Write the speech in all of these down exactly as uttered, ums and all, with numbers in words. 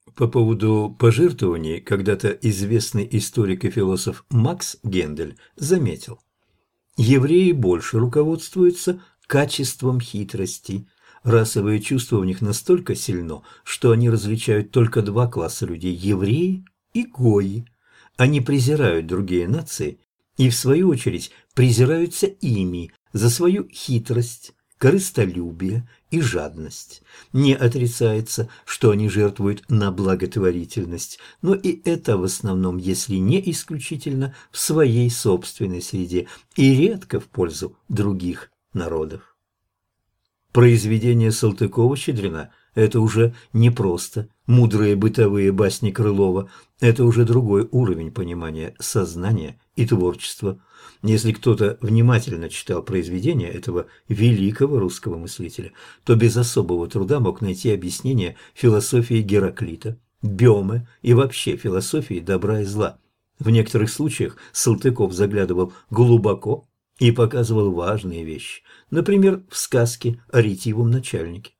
По поводу пожертвований когда-то известный историк и философ Макс Гендель заметил: евреи больше руководствуются качеством хитрости. Расовое чувство в них настолько сильно, что они различают только два класса людей – евреи и гои. Они презирают другие нации и, в свою очередь, презираются ими за свою хитрость, корыстолюбие и жадность. Не отрицается, что они жертвуют на благотворительность, но и это в основном, если не исключительно, в своей собственной среде и редко в пользу других народов. Произведение Салтыкова-Щедрина – это уже не просто мудрые бытовые басни Крылова, это уже другой уровень понимания сознания и творчества. Если кто-то внимательно читал произведения этого великого русского мыслителя, то без особого труда мог найти объяснение философии Гераклита, Бёме и вообще философии добра и зла. В некоторых случаях Салтыков заглядывал глубоко и показывал важные вещи, например, в сказке о ретивом начальнике.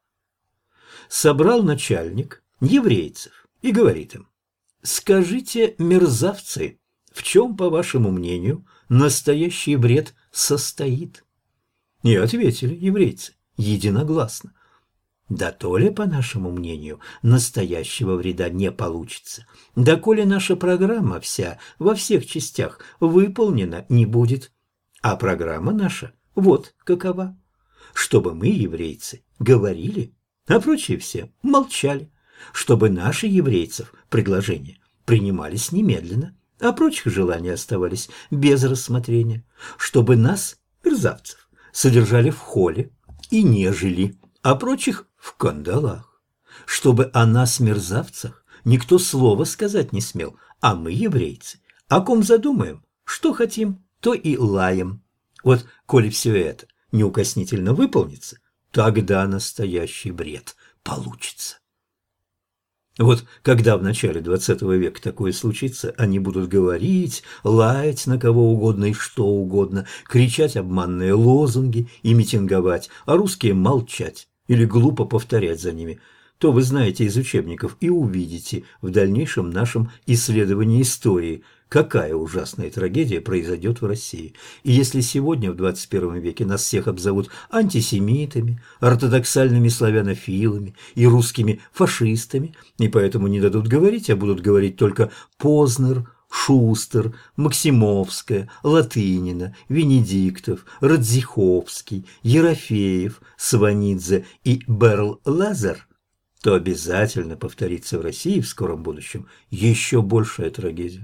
Собрал начальник еврейцев и говорит им: «Скажите, мерзавцы, в чем, по вашему мнению, настоящий вред состоит?» И ответили еврейцы единогласно: «Да то ли, по нашему мнению, настоящего вреда не получится, да коли наша программа вся во всех частях выполнена не будет. А программа наша вот какова: чтобы мы, еврейцы, говорили, а прочие все молчали, чтобы наши еврейцев предложения принимались немедленно, а прочих желания оставались без рассмотрения, чтобы нас, мерзавцев, содержали в холле и не жили, а прочих в кандалах, чтобы о нас, мерзавцах, никто слова сказать не смел, а мы, еврейцы, о ком задумаем, что хотим, то и лаем. Вот, коли все это неукоснительно выполнится, тогда настоящий бред получится». Вот когда в начале двадцатого века такое случится, они будут говорить, лаять на кого угодно и что угодно, кричать обманные лозунги и митинговать, а русские молчать или глупо повторять за ними, то вы знаете из учебников и увидите в дальнейшем нашем исследовании истории, какая ужасная трагедия произойдет в России. И если сегодня, в двадцать первом веке, нас всех обзовут антисемитами, ортодоксальными славянофилами и русскими фашистами, и поэтому не дадут говорить, а будут говорить только Познер, Шустер, Максимовская, Латынина, Венедиктов, Радзиховский, Ерофеев, Сванидзе и Берл-Лазер, то обязательно повторится в России в скором будущем еще большая трагедия.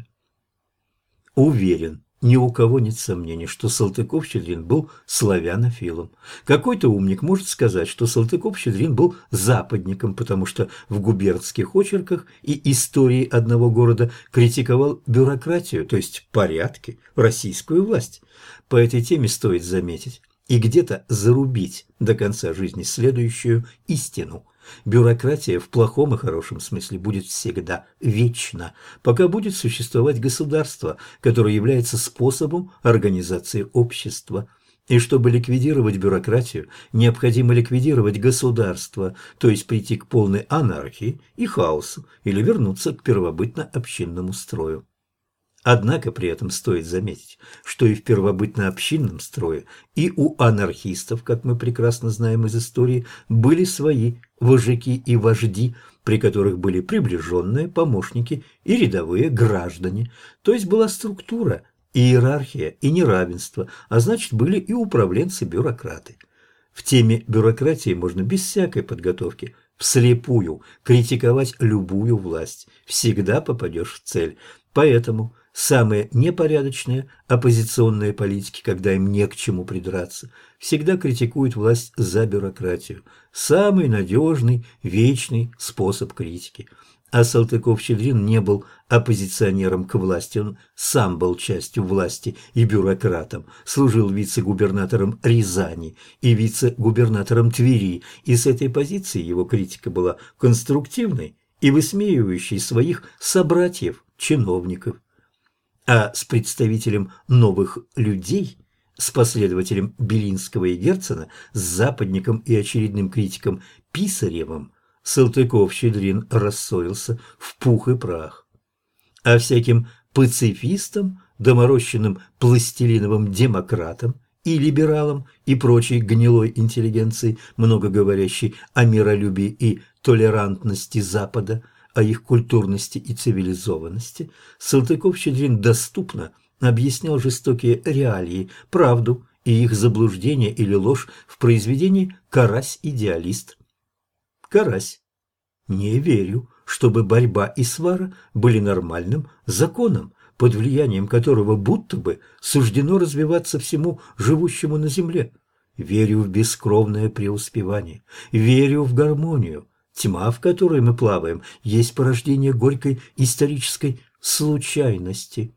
Уверен, ни у кого нет сомнений, что Салтыков-Щедрин был славянофилом. Какой-то умник может сказать, что Салтыков-Щедрин был западником, потому что в губернских очерках и истории одного города критиковал бюрократию, то есть порядки, российскую власть. По этой теме стоит заметить и где-то зарубить до конца жизни следующую истину: бюрократия в плохом и хорошем смысле будет всегда вечна, пока будет существовать государство, которое является способом организации общества. И чтобы ликвидировать бюрократию, необходимо ликвидировать государство, то есть прийти к полной анархии и хаосу или вернуться к первобытно-общинному строю. Однако при этом стоит заметить, что и в первобытно-общинном строе, и у анархистов, как мы прекрасно знаем из истории, были свои вожаки и вожди, при которых были приближенные, помощники и рядовые граждане. То есть была структура, иерархия и неравенство, а значит были и управленцы-бюрократы. В теме бюрократии можно без всякой подготовки вслепую критиковать любую власть. Всегда попадешь в цель. Поэтому самые непорядочные оппозиционные политики, когда им не к чему придраться, всегда критикуют власть за бюрократию. Самый надежный, вечный способ критики. А Салтыков-Щедрин не был оппозиционером к власти, он сам был частью власти и бюрократом, служил вице-губернатором Рязани и вице-губернатором Твери, и с этой позиции его критика была конструктивной и высмеивающей своих собратьев-чиновников. А с представителем новых людей, с последователем Белинского и Герцена, с западником и очередным критиком Писаревым Салтыков-Щедрин рассорился в пух и прах. А всяким пацифистам, доморощенным пластилиновым демократам и либералам и прочей гнилой интеллигенции, много говорящей о миролюбии и толерантности Запада, о их культурности и цивилизованности, Салтыков-Щедрин доступно объяснял жестокие реалии, правду и их заблуждение или ложь в произведении «Карась-идеалист». Карась. Не верю, чтобы борьба и свара были нормальным законом, под влиянием которого будто бы суждено развиваться всему живущему на земле. Верю в бескровное преуспевание, верю в гармонию. Тьма, в которой мы плаваем, есть порождение горькой исторической случайности.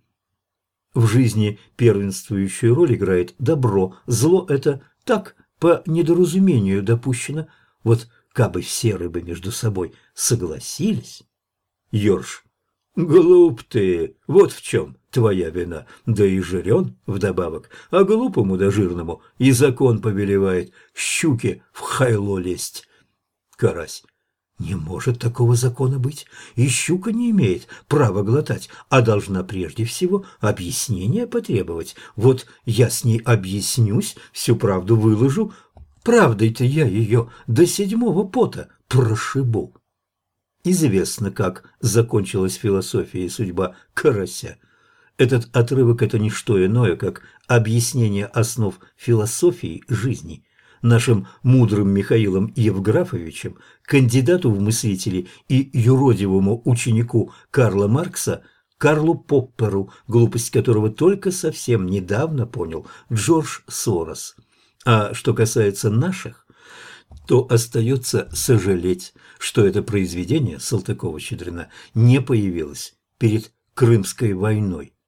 В жизни первенствующую роль играет добро, зло – это так, по недоразумению допущено. Вот кабы все рыбы между собой согласились. Ёрш. Глуп ты, вот в чем твоя вина, да и жирен вдобавок, а глупому да жирному и закон повелевает щуке в хайло лезть. Карась. Не может такого закона быть, и щука не имеет права глотать, а должна прежде всего объяснения потребовать. Вот я с ней объяснюсь, всю правду выложу, правдой-то я ее до седьмого пота прошибу. Известно, как закончилась философия и судьба карася. Этот отрывок – это не что иное, как объяснение основ философии жизни. Нашим мудрым Михаилом Евграфовичем, кандидату в мыслители и юродивому ученику Карла Маркса, Карлу Попперу, глупость которого только совсем недавно понял Джордж Сорос. А что касается наших, то остается сожалеть, что это произведение Салтыкова-Щедрина не появилось перед Крымской войной.